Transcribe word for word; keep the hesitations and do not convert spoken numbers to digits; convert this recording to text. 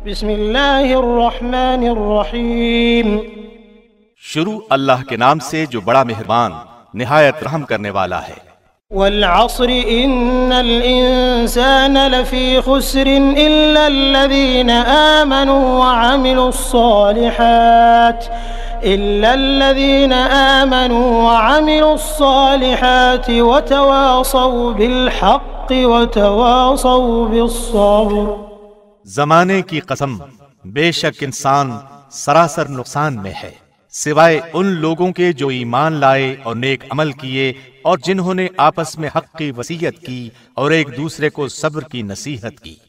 بسم اللہ الرحمن الرحیم. شروع اللہ کے نام سے جو بڑا مہربان نہایت رحم کرنے والا ہے. والعصر ان الانسان لفی خسر الا الذین آمنوا وعملوا الصالحات الا الذین آمنوا وعملوا الصالحات وتواصوا بالحق وتواصوا بالصبر. زمانے کی قسم، بے شک انسان سراسر نقصان میں ہے سوائے ان لوگوں کے جو ایمان لائے اور نیک عمل کیے اور جنہوں نے آپس میں حق کی وصیت کی اور ایک دوسرے کو صبر کی نصیحت کی.